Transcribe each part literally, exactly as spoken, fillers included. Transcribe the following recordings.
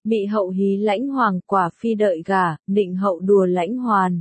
Mị hậu hí lãnh hoàng, quả phi đợi gả, nịnh hậu đùa lãnh hoàn.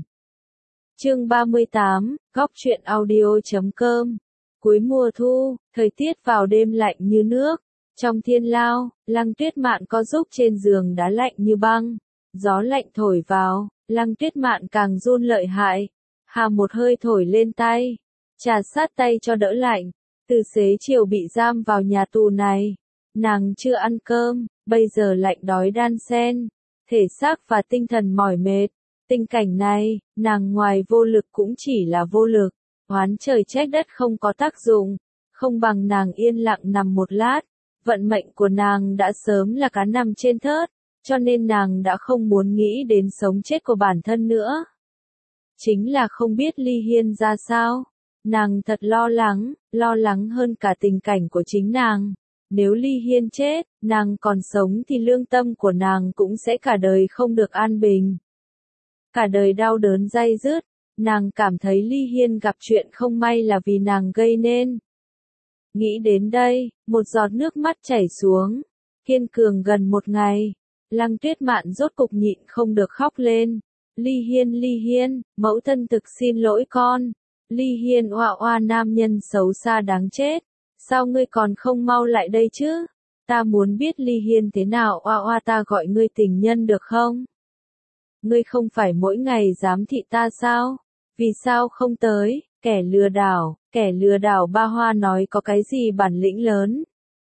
Chương ba mươi tám, góc truyện audio chấm com. Cuối mùa thu, thời tiết vào đêm lạnh như nước. Trong thiên lao, Lăng Tuyết Mạn co giúp trên giường đá lạnh như băng. Gió lạnh thổi vào, Lăng Tuyết Mạn càng run lợi hại. Hà một hơi thổi lên tay, trà sát tay cho đỡ lạnh. Từ xế chiều bị giam vào nhà tù này, nàng chưa ăn cơm, bây giờ lạnh đói đan xen, thể xác và tinh thần mỏi mệt. Tình cảnh này, nàng ngoài vô lực cũng chỉ là vô lực, oán trời trách đất không có tác dụng, không bằng nàng yên lặng nằm một lát. Vận mệnh của nàng đã sớm là cá nằm trên thớt, cho nên nàng đã không muốn nghĩ đến sống chết của bản thân nữa. Chính là không biết Ly Hiên ra sao, nàng thật lo lắng, lo lắng hơn cả tình cảnh của chính nàng. Nếu Ly Hiên chết, nàng còn sống thì lương tâm của nàng cũng sẽ cả đời không được an bình. Cả đời đau đớn day dứt, nàng cảm thấy Ly Hiên gặp chuyện không may là vì nàng gây nên. Nghĩ đến đây, một giọt nước mắt chảy xuống. Kiên cường gần một ngày, Lăng Tuyết Mạn rốt cục nhịn không được khóc lên. Ly Hiên, Ly Hiên, mẫu thân thực xin lỗi con. Ly Hiên oa oa, nam nhân xấu xa đáng chết. Sao ngươi còn không mau lại đây chứ? Ta muốn biết Ly Hiên thế nào, oa oa, ta gọi ngươi tình nhân được không? Ngươi không phải mỗi ngày giám thị ta sao? Vì sao không tới? Kẻ lừa đảo, kẻ lừa đảo, ba hoa nói có cái gì bản lĩnh lớn.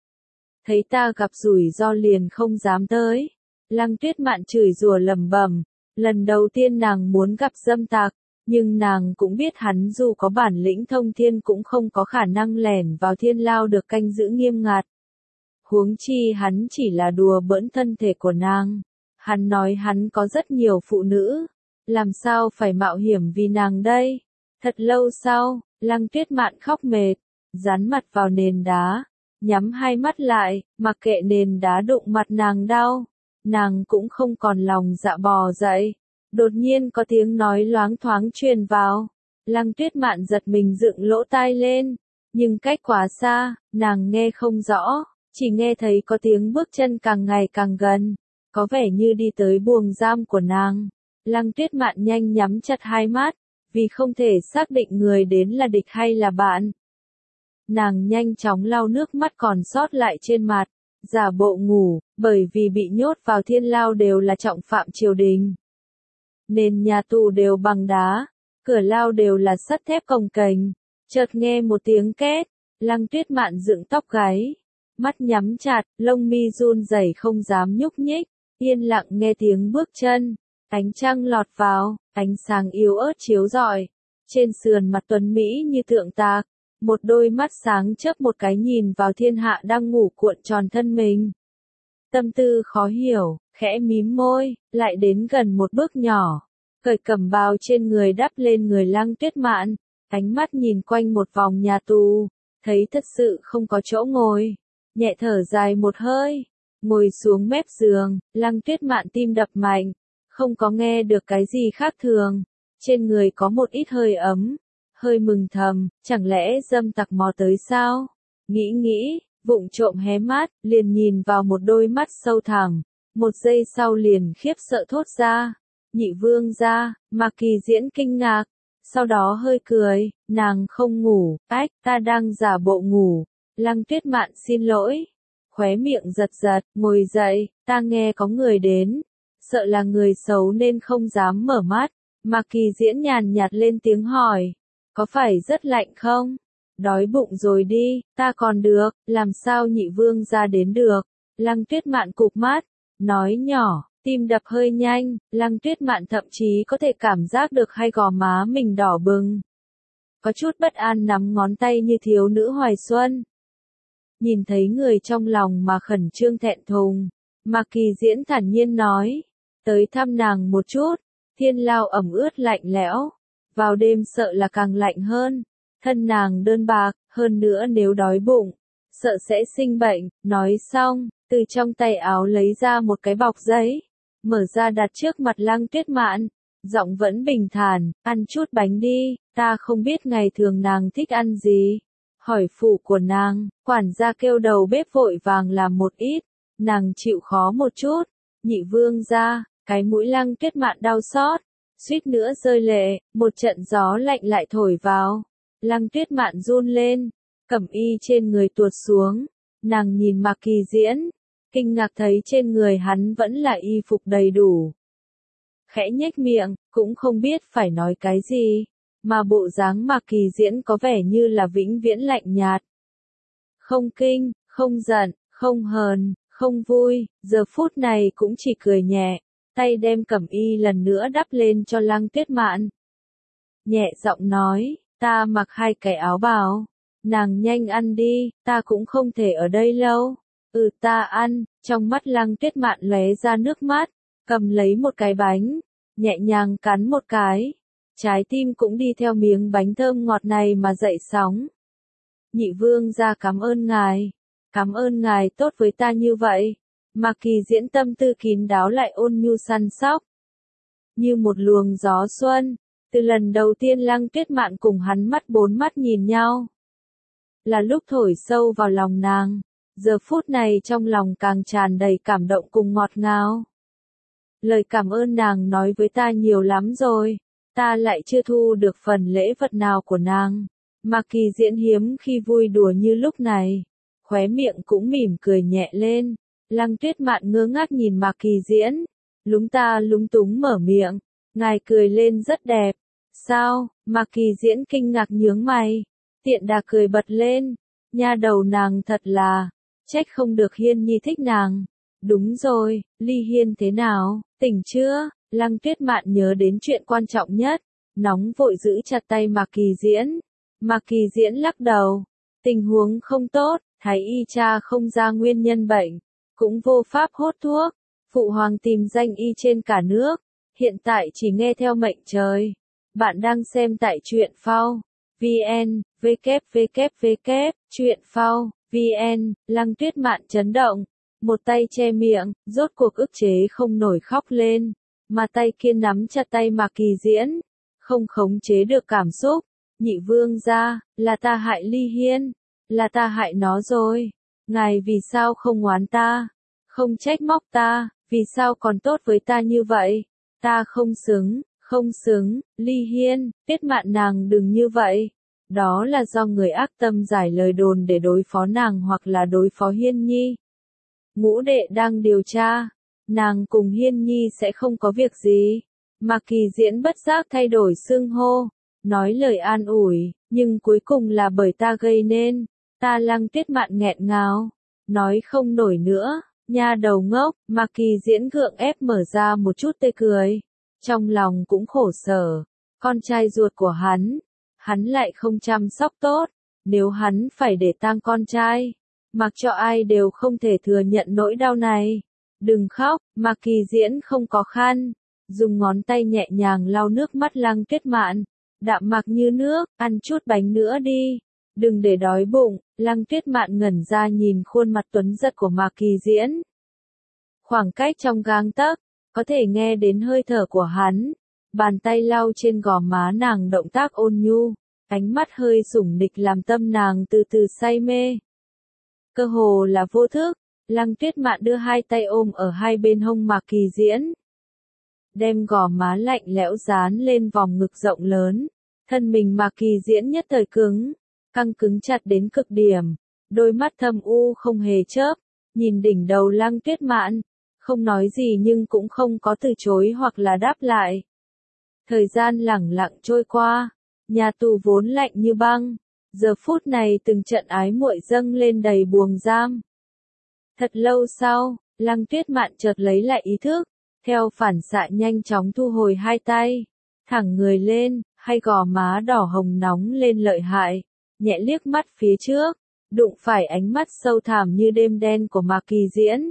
Thấy ta gặp rủi ro liền không dám tới. Lăng Tuyết Mạn chửi rủa lẩm bẩm. Lần đầu tiên nàng muốn gặp dâm tặc, nhưng nàng cũng biết hắn dù có bản lĩnh thông thiên cũng không có khả năng lẻn vào thiên lao được canh giữ nghiêm ngặt. Huống chi hắn chỉ là đùa bỡn thân thể của nàng. Hắn nói hắn có rất nhiều phụ nữ, làm sao phải mạo hiểm vì nàng đây? Thật lâu sau, Lăng Tuyết Mạn khóc mệt, dán mặt vào nền đá, nhắm hai mắt lại, mặc kệ nền đá đụng mặt nàng đau. Nàng cũng không còn lòng dạ bò dậy. Đột nhiên có tiếng nói loáng thoáng truyền vào. Lăng Tuyết Mạn giật mình dựng lỗ tai lên, nhưng cách quá xa, nàng nghe không rõ, chỉ nghe thấy có tiếng bước chân càng ngày càng gần, có vẻ như đi tới buồng giam của nàng. Lăng Tuyết Mạn nhanh nhắm chặt hai mắt, vì không thể xác định người đến là địch hay là bạn. Nàng nhanh chóng lau nước mắt còn sót lại trên mặt, giả bộ ngủ, bởi vì bị nhốt vào thiên lao đều là trọng phạm triều đình. Nền nhà tù đều bằng đá, cửa lao đều là sắt thép cồng kềnh. Chợt nghe một tiếng két, Lăng Tuyết Mạn dựng tóc gáy, mắt nhắm chặt, lông mi run rẩy không dám nhúc nhích, yên lặng nghe tiếng bước chân. Ánh trăng lọt vào, ánh sáng yếu ớt chiếu rọi trên sườn mặt tuấn mỹ như tượng tạc, một đôi mắt sáng chớp một cái nhìn vào thiên hạ đang ngủ cuộn tròn thân mình. Tâm tư khó hiểu, khẽ mím môi, lại đến gần một bước nhỏ, cởi cẩm bào trên người đắp lên người Lăng Tuyết Mạn, ánh mắt nhìn quanh một vòng nhà tù, thấy thật sự không có chỗ ngồi, nhẹ thở dài một hơi, ngồi xuống mép giường. Lăng Tuyết Mạn tim đập mạnh, không có nghe được cái gì khác thường, trên người có một ít hơi ấm, hơi mừng thầm, chẳng lẽ dâm tặc mò tới sao? Nghĩ nghĩ, vụng trộm hé mắt, liền nhìn vào một đôi mắt sâu thẳm, một giây sau liền khiếp sợ thốt ra, nhị vương gia. Mạc Kỳ Diễn kinh ngạc, sau đó hơi cười, nàng không ngủ, ách, ta đang giả bộ ngủ. Lăng Tuyết Mạn xin lỗi, khóe miệng giật giật, ngồi dậy, ta nghe có người đến, sợ là người xấu nên không dám mở mắt. Mạc Kỳ Diễn nhàn nhạt lên tiếng hỏi, có phải rất lạnh không? Đói bụng rồi đi, ta còn được, làm sao nhị vương gia đến được? Lăng Tuyết Mạn cụp mắt, nói nhỏ, tim đập hơi nhanh. Lăng Tuyết Mạn thậm chí có thể cảm giác được hai gò má mình đỏ bừng, có chút bất an nắm ngón tay như thiếu nữ hoài xuân. Nhìn thấy người trong lòng mà khẩn trương thẹn thùng, Mạc Kỳ Diễn thản nhiên nói, tới thăm nàng một chút. Thiên lao ẩm ướt lạnh lẽo, vào đêm sợ là càng lạnh hơn. Thân nàng đơn bạc, hơn nữa nếu đói bụng, sợ sẽ sinh bệnh. Nói xong, từ trong tay áo lấy ra một cái bọc giấy, mở ra đặt trước mặt Lăng Tuyết Mạn, giọng vẫn bình thản, ăn chút bánh đi, ta không biết ngày thường nàng thích ăn gì. Hỏi phụ của nàng, quản gia kêu đầu bếp vội vàng làm một ít, nàng chịu khó một chút, Nhị vương gia, cái mũi Lăng Tuyết Mạn đau xót, suýt nữa rơi lệ, một trận gió lạnh lại thổi vào. Lăng Tuyết Mạn run lên, cẩm y trên người tuột xuống, nàng nhìn Mạc Kỳ Diễn, kinh ngạc thấy trên người hắn vẫn là y phục đầy đủ. Khẽ nhếch miệng, cũng không biết phải nói cái gì, mà bộ dáng Mạc Kỳ Diễn có vẻ như là vĩnh viễn lạnh nhạt. Không kinh, không giận, không hờn, không vui, giờ phút này cũng chỉ cười nhẹ, tay đem cẩm y lần nữa đắp lên cho Lăng Tuyết Mạn. Nhẹ giọng nói, ta mặc hai cái áo bào, nàng nhanh ăn đi, ta cũng không thể ở đây lâu. Ừ ta ăn, trong mắt Lăng Tuyết Mạn lóe ra nước mắt, cầm lấy một cái bánh, nhẹ nhàng cắn một cái, trái tim cũng đi theo miếng bánh thơm ngọt này mà dậy sóng. Nhị vương gia cảm ơn ngài, cảm ơn ngài tốt với ta như vậy. Mạc Kỳ Diễn tâm tư kín đáo lại ôn nhu săn sóc. Như một luồng gió xuân, từ lần đầu tiên Lăng Tuyết Mạn cùng hắn mắt bốn mắt nhìn nhau. Là lúc thổi sâu vào lòng nàng, giờ phút này trong lòng càng tràn đầy cảm động cùng ngọt ngào. Lời cảm ơn nàng nói với ta nhiều lắm rồi, ta lại chưa thu được phần lễ vật nào của nàng. Mạc Kỳ Diễn hiếm khi vui đùa như lúc này, khóe miệng cũng mỉm cười nhẹ lên. Lăng Tuyết Mạn ngơ ngác nhìn Mạc Kỳ Diễn, lúng ta lúng túng mở miệng, ngài cười lên rất đẹp. Sao? Mạc Kỳ Diễn kinh ngạc nhướng mày, tiện đà cười bật lên, nha đầu nàng thật là, trách không được Hiên Nhi thích nàng. Đúng rồi, Ly Hiên thế nào, tỉnh chưa? Lăng Tuyết Mạn nhớ đến chuyện quan trọng nhất, nóng vội giữ chặt tay Mạc Kỳ Diễn. Mạc Kỳ Diễn lắc đầu, tình huống không tốt, thái y tra không ra nguyên nhân bệnh, cũng vô pháp hốt thuốc, phụ hoàng tìm danh y trên cả nước, hiện tại chỉ nghe theo mệnh trời. Bạn đang xem tại truyện phao, vn, www, truyện phao, vn, Lăng Tuyết Mạn chấn động, một tay che miệng, rốt cuộc ức chế không nổi khóc lên, mà tay kia nắm chặt tay Mạc Kỳ Diễn, không khống chế được cảm xúc. Nhị vương gia, là ta hại Ly Hiên, là ta hại nó rồi. Ngài vì sao không oán ta, không trách móc ta, vì sao còn tốt với ta như vậy? Ta không xứng, không xứng, Ly Hiên, Tuyết Mạn nàng đừng như vậy. Đó là do người ác tâm giải lời đồn để đối phó nàng hoặc là đối phó Hiên Nhi. Ngũ đệ đang điều tra, nàng cùng Hiên Nhi sẽ không có việc gì. Mạc Kỳ Diễn bất giác thay đổi xưng hô, nói lời an ủi, nhưng cuối cùng là bởi ta gây nên. Ta Lăng Tuyết Mạn nghẹn ngào, nói không nổi nữa, nha đầu ngốc. Mạc Kỳ Diễn gượng ép mở ra một chút tê cười, trong lòng cũng khổ sở, con trai ruột của hắn, hắn lại không chăm sóc tốt, nếu hắn phải để tang con trai, mặc cho ai đều không thể thừa nhận nỗi đau này. Đừng khóc, Mạc Kỳ Diễn không có khăn, dùng ngón tay nhẹ nhàng lau nước mắt Lăng Tuyết Mạn, đạm mạc như nước, ăn chút bánh nữa đi. Đừng để đói bụng. Lăng Tuyết Mạn ngẩn ra nhìn khuôn mặt tuấn giật của Mạc Kỳ Diễn. Khoảng cách trong gang tấc, có thể nghe đến hơi thở của hắn. Bàn tay lau trên gò má nàng động tác ôn nhu, ánh mắt hơi sủng nịch làm tâm nàng từ từ say mê. Cơ hồ là vô thức, Lăng Tuyết Mạn đưa hai tay ôm ở hai bên hông Mạc Kỳ Diễn, đem gò má lạnh lẽo dán lên vòng ngực rộng lớn. Thân mình Mạc Kỳ Diễn nhất thời cứng, căng cứng chặt đến cực điểm, đôi mắt thâm u không hề chớp, nhìn đỉnh đầu Lăng Tuyết Mạn, không nói gì nhưng cũng không có từ chối hoặc là đáp lại. Thời gian lẳng lặng trôi qua, nhà tù vốn lạnh như băng, giờ phút này từng trận ái muội dâng lên đầy buồng giam. Thật lâu sau, Lăng Tuyết Mạn chợt lấy lại ý thức, theo phản xạ nhanh chóng thu hồi hai tay, thẳng người lên, hai gò má đỏ hồng nóng lên lợi hại, nhẹ liếc mắt phía trước, đụng phải ánh mắt sâu thẳm như đêm đen của Mạc Kỳ Diễn.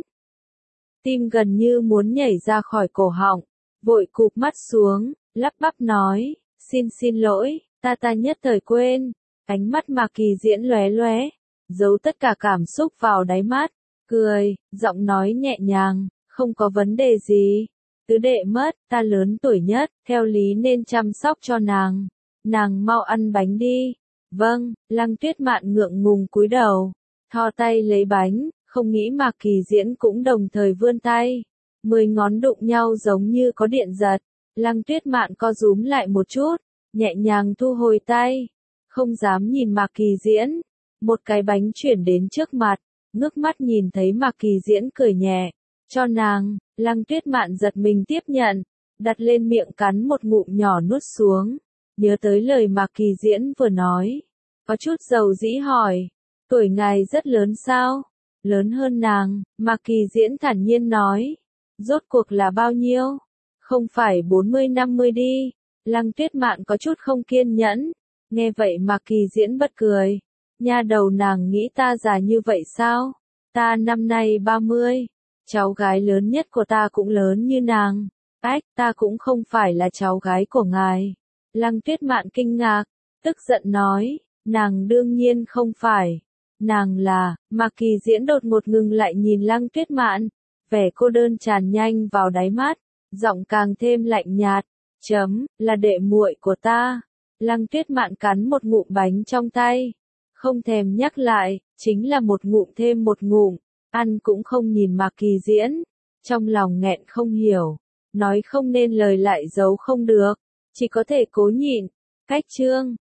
Tim gần như muốn nhảy ra khỏi cổ họng, vội cụp mắt xuống, lắp bắp nói, xin xin lỗi, ta ta nhất thời quên. Ánh mắt Mạc Kỳ Diễn lóe lóe, giấu tất cả cảm xúc vào đáy mắt, cười, giọng nói nhẹ nhàng, không có vấn đề gì. Tứ đệ mất, ta lớn tuổi nhất, theo lý nên chăm sóc cho nàng. Nàng mau ăn bánh đi. Vâng. Lăng Tuyết Mạn ngượng ngùng cúi đầu, thò tay lấy bánh, không nghĩ Mạc Kỳ Diễn cũng đồng thời vươn tay, Mười ngón đụng nhau giống như có điện giật. Lăng Tuyết Mạn co rúm lại một chút, nhẹ nhàng thu hồi tay, không dám nhìn Mạc Kỳ Diễn. Một cái bánh chuyển đến trước mặt, ngước mắt nhìn thấy Mạc Kỳ Diễn cười nhẹ, cho nàng. Lăng Tuyết Mạn giật mình tiếp nhận, đặt lên miệng cắn một ngụm nhỏ nuốt xuống, nhớ tới lời Mạc Kỳ Diễn vừa nói, có chút dầu dĩ hỏi, tuổi ngài rất lớn sao? Lớn hơn nàng, Mạc Kỳ Diễn thản nhiên nói, rốt cuộc là bao nhiêu? Không phải bốn mươi năm mươi đi. Lăng Tuyết Mạn có chút không kiên nhẫn, nghe vậy Mạc Kỳ Diễn bật cười, nha đầu nàng nghĩ ta già như vậy sao? Ta năm nay ba mươi, cháu gái lớn nhất của ta cũng lớn như nàng. Ách, ta cũng không phải là cháu gái của ngài. Lăng Tuyết Mạn kinh ngạc, tức giận nói, nàng đương nhiên không phải. Nàng là, Mạc Kỳ Diễn đột ngột ngừng lại nhìn Lăng Tuyết Mạn, vẻ cô đơn tràn nhanh vào đáy mắt, giọng càng thêm lạnh nhạt, chấm, là đệ muội của ta. Lăng Tuyết Mạn cắn một ngụm bánh trong tay, không thèm nhắc lại, chính là một ngụm thêm một ngụm, ăn cũng không nhìn Mạc Kỳ Diễn, trong lòng nghẹn không hiểu, nói không nên lời lại giấu không được, chỉ có thể cố nhịn. Cách chương